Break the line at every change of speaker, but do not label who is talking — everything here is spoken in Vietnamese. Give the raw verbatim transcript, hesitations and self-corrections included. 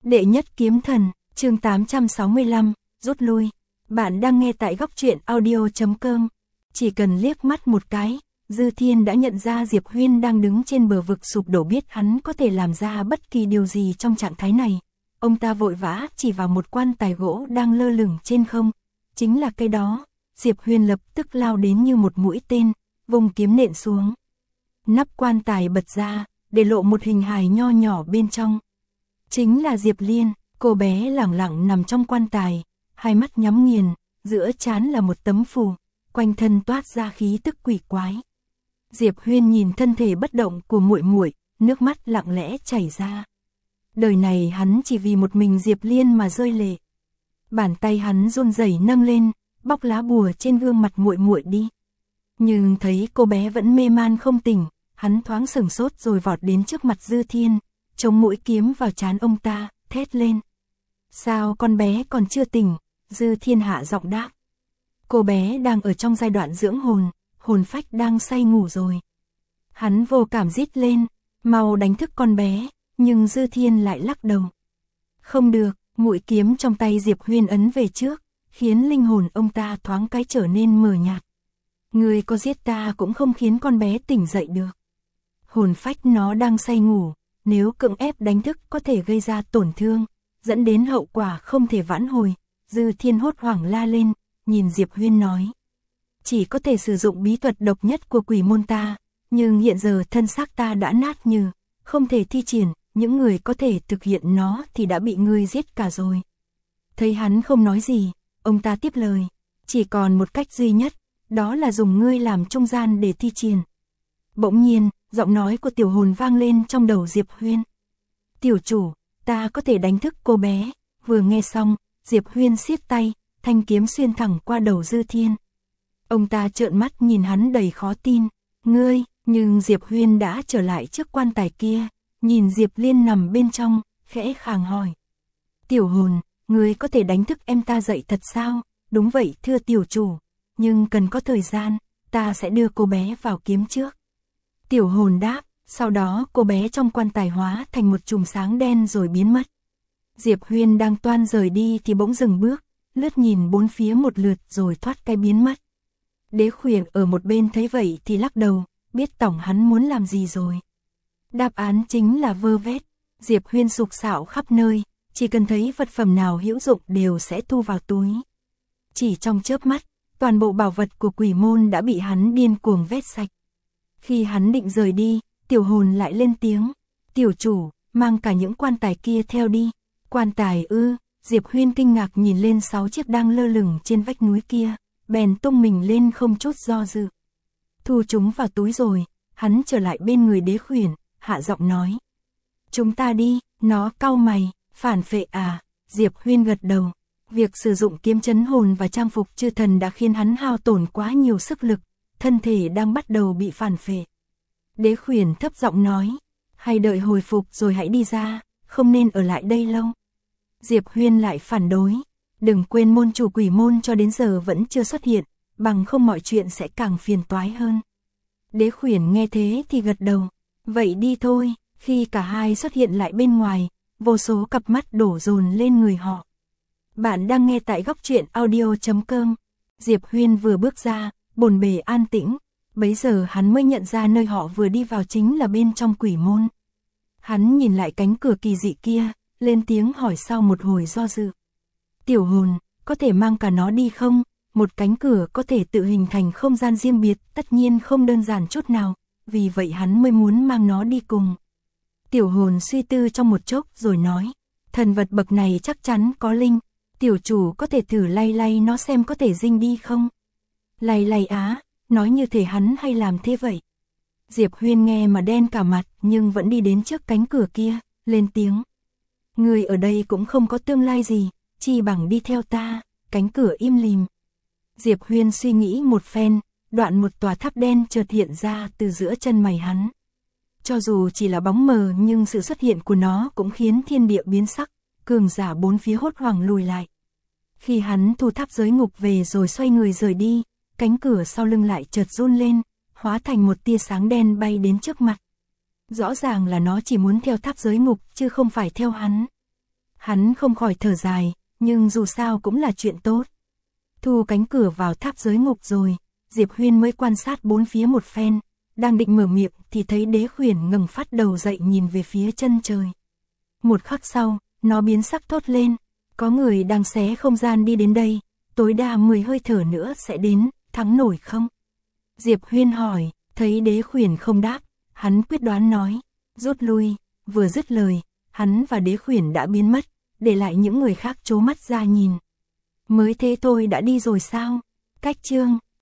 Đệ nhất kiếm thần, chương tám trăm sáu mươi lăm, rút lui. Bạn đang nghe tại góc truyện audio chấm com. Chỉ cần liếc mắt một cái, Dư Thiên đã nhận ra Diệp Huyên đang đứng trên bờ vực sụp đổ, biết hắn có thể làm ra bất kỳ điều gì trong trạng thái này. Ông ta vội vã chỉ vào một quan tài gỗ đang lơ lửng trên không. Chính là cây đó. Diệp Huyên lập tức lao đến như một mũi tên, vùng kiếm nện xuống. Nắp quan tài bật ra, để lộ một hình hài nho nhỏ bên trong. Chính là Diệp Liên, cô bé lẳng lặng nằm trong quan tài, hai mắt nhắm nghiền, giữa trán là một tấm phù, quanh thân toát ra khí tức quỷ quái. Diệp Huyên nhìn thân thể bất động của muội muội, nước mắt lặng lẽ chảy ra. Đời này hắn chỉ vì một mình Diệp Liên mà rơi lệ. Bàn tay hắn run rẩy nâng lên, bóc lá bùa trên gương mặt muội muội đi. Nhưng thấy cô bé vẫn mê man không tỉnh, hắn thoáng sửng sốt rồi vọt đến trước mặt Dư Thiên, chống mũi kiếm vào trán ông ta, thét lên. Sao con bé còn chưa tỉnh? Dư Thiên hạ giọng đáp. Cô bé đang ở trong giai đoạn dưỡng hồn, hồn phách đang say ngủ rồi. Hắn vô cảm rít lên, mau đánh thức con bé, nhưng Dư Thiên lại lắc đầu. Không được, mũi kiếm trong tay Diệp Huyên ấn về trước, khiến linh hồn ông ta thoáng cái trở nên mờ nhạt. Người có giết ta cũng không khiến con bé tỉnh dậy được. Hồn phách nó đang say ngủ, nếu cưỡng ép đánh thức có thể gây ra tổn thương, dẫn đến hậu quả không thể vãn hồi. Dư Thiên hốt hoảng la lên, nhìn Diệp Huyên nói. Chỉ có thể sử dụng bí thuật độc nhất của quỷ môn ta, nhưng hiện giờ thân xác ta đã nát nhừ, không thể thi triển, những người có thể thực hiện nó thì đã bị ngươi giết cả rồi. Thấy hắn không nói gì, ông ta tiếp lời. Chỉ còn một cách duy nhất, đó là dùng ngươi làm trung gian để thi triển. Bỗng nhiên, giọng nói của tiểu hồn vang lên trong đầu Diệp Huyên. Tiểu chủ, ta có thể đánh thức cô bé. Vừa nghe xong, Diệp Huyên siết tay, thanh kiếm xuyên thẳng qua đầu Dư Thiên. Ông ta trợn mắt nhìn hắn đầy khó tin. Ngươi, nhưng Diệp Huyên đã trở lại trước quan tài kia, nhìn Diệp Liên nằm bên trong, khẽ khàng hỏi. Tiểu hồn, ngươi có thể đánh thức em ta dậy thật sao? Đúng vậy thưa tiểu chủ, nhưng cần có thời gian, ta sẽ đưa cô bé vào kiếm trước. Tiểu hồn đáp, sau đó cô bé trong quan tài hóa thành một chùm sáng đen rồi biến mất. Diệp Huyên đang toan rời đi thì bỗng dừng bước, lướt nhìn bốn phía một lượt rồi thoát cái biến mất. Đế Khuyển ở một bên thấy vậy thì lắc đầu, biết tổng hắn muốn làm gì rồi. Đáp án chính là vơ vét. Diệp Huyên sục sạo khắp nơi, chỉ cần thấy vật phẩm nào hữu dụng đều sẽ thu vào túi. Chỉ trong chớp mắt, toàn bộ bảo vật của quỷ môn đã bị hắn điên cuồng vét sạch. Khi hắn định rời đi, tiểu hồn lại lên tiếng. Tiểu chủ, mang cả những quan tài kia theo đi. Quan tài ư? Diệp Huyên kinh ngạc nhìn lên sáu chiếc đang lơ lửng trên vách núi kia, bèn tung mình lên không chút do dự. Thu chúng vào túi rồi, hắn trở lại bên người Đế Khuyển, hạ giọng nói. Chúng ta đi. Nó cau mày, phản phệ à? Diệp Huyên gật đầu. Việc sử dụng kiếm chấn hồn và trang phục chư thần đã khiến hắn hao tổn quá nhiều sức lực, thân thể đang bắt đầu bị phản phệ. Đế Khuyển thấp giọng nói, hay đợi hồi phục rồi hãy đi ra, không nên ở lại đây lâu. Diệp Huyên lại phản đối, đừng quên môn chủ quỷ môn cho đến giờ vẫn chưa xuất hiện, bằng không mọi chuyện sẽ càng phiền toái hơn. Đế Khuyển nghe thế thì gật đầu, vậy đi thôi. Khi cả hai xuất hiện lại bên ngoài, vô số cặp mắt đổ dồn lên người họ. Bạn đang nghe tại góc truyện audio chấm com. Diệp Huyên vừa bước ra, bồn bề an tĩnh, bấy giờ hắn mới nhận ra nơi họ vừa đi vào chính là bên trong quỷ môn. Hắn nhìn lại cánh cửa kỳ dị kia, lên tiếng hỏi sau một hồi do dự. Tiểu hồn, có thể mang cả nó đi không? Một cánh cửa có thể tự hình thành không gian riêng biệt, tất nhiên không đơn giản chút nào, vì vậy hắn mới muốn mang nó đi cùng. Tiểu hồn suy tư trong một chốc rồi nói, thần vật bậc này chắc chắn có linh, tiểu chủ có thể thử lay lay nó xem có thể dinh đi không? Lay lay á, nói như thể hắn hay làm thế vậy. Diệp Huyên nghe mà đen cả mặt nhưng vẫn đi đến trước cánh cửa kia, lên tiếng. Người ở đây cũng không có tương lai gì, chi bằng đi theo ta. Cánh cửa im lìm. Diệp Huyên suy nghĩ một phen, đoạn một tòa tháp đen chợt hiện ra từ giữa chân mày hắn. Cho dù chỉ là bóng mờ nhưng sự xuất hiện của nó cũng khiến thiên địa biến sắc, cường giả bốn phía hốt hoảng lùi lại. Khi hắn thu tháp giới ngục về rồi xoay người rời đi, cánh cửa sau lưng lại chợt run lên, hóa thành một tia sáng đen bay đến trước mặt. Rõ ràng là nó chỉ muốn theo tháp giới ngục chứ không phải theo hắn. Hắn không khỏi thở dài, nhưng dù sao cũng là chuyện tốt. Thu cánh cửa vào tháp giới ngục rồi, Diệp Huyên mới quan sát bốn phía một phen, đang định mở miệng thì thấy Đế Khuyển ngẩng phát đầu dậy nhìn về phía chân trời. Một khắc sau, nó biến sắc thốt lên, có người đang xé không gian đi đến đây, tối đa mười hơi thở nữa sẽ đến, thắng nổi không? Diệp Huyên hỏi, thấy Đế Khuyển không đáp, hắn quyết đoán nói, rút lui, vừa dứt lời, hắn và Đế Khuyển đã biến mất, để lại những người khác trố mắt ra nhìn. Mới thế thôi đã đi rồi sao? Cách chương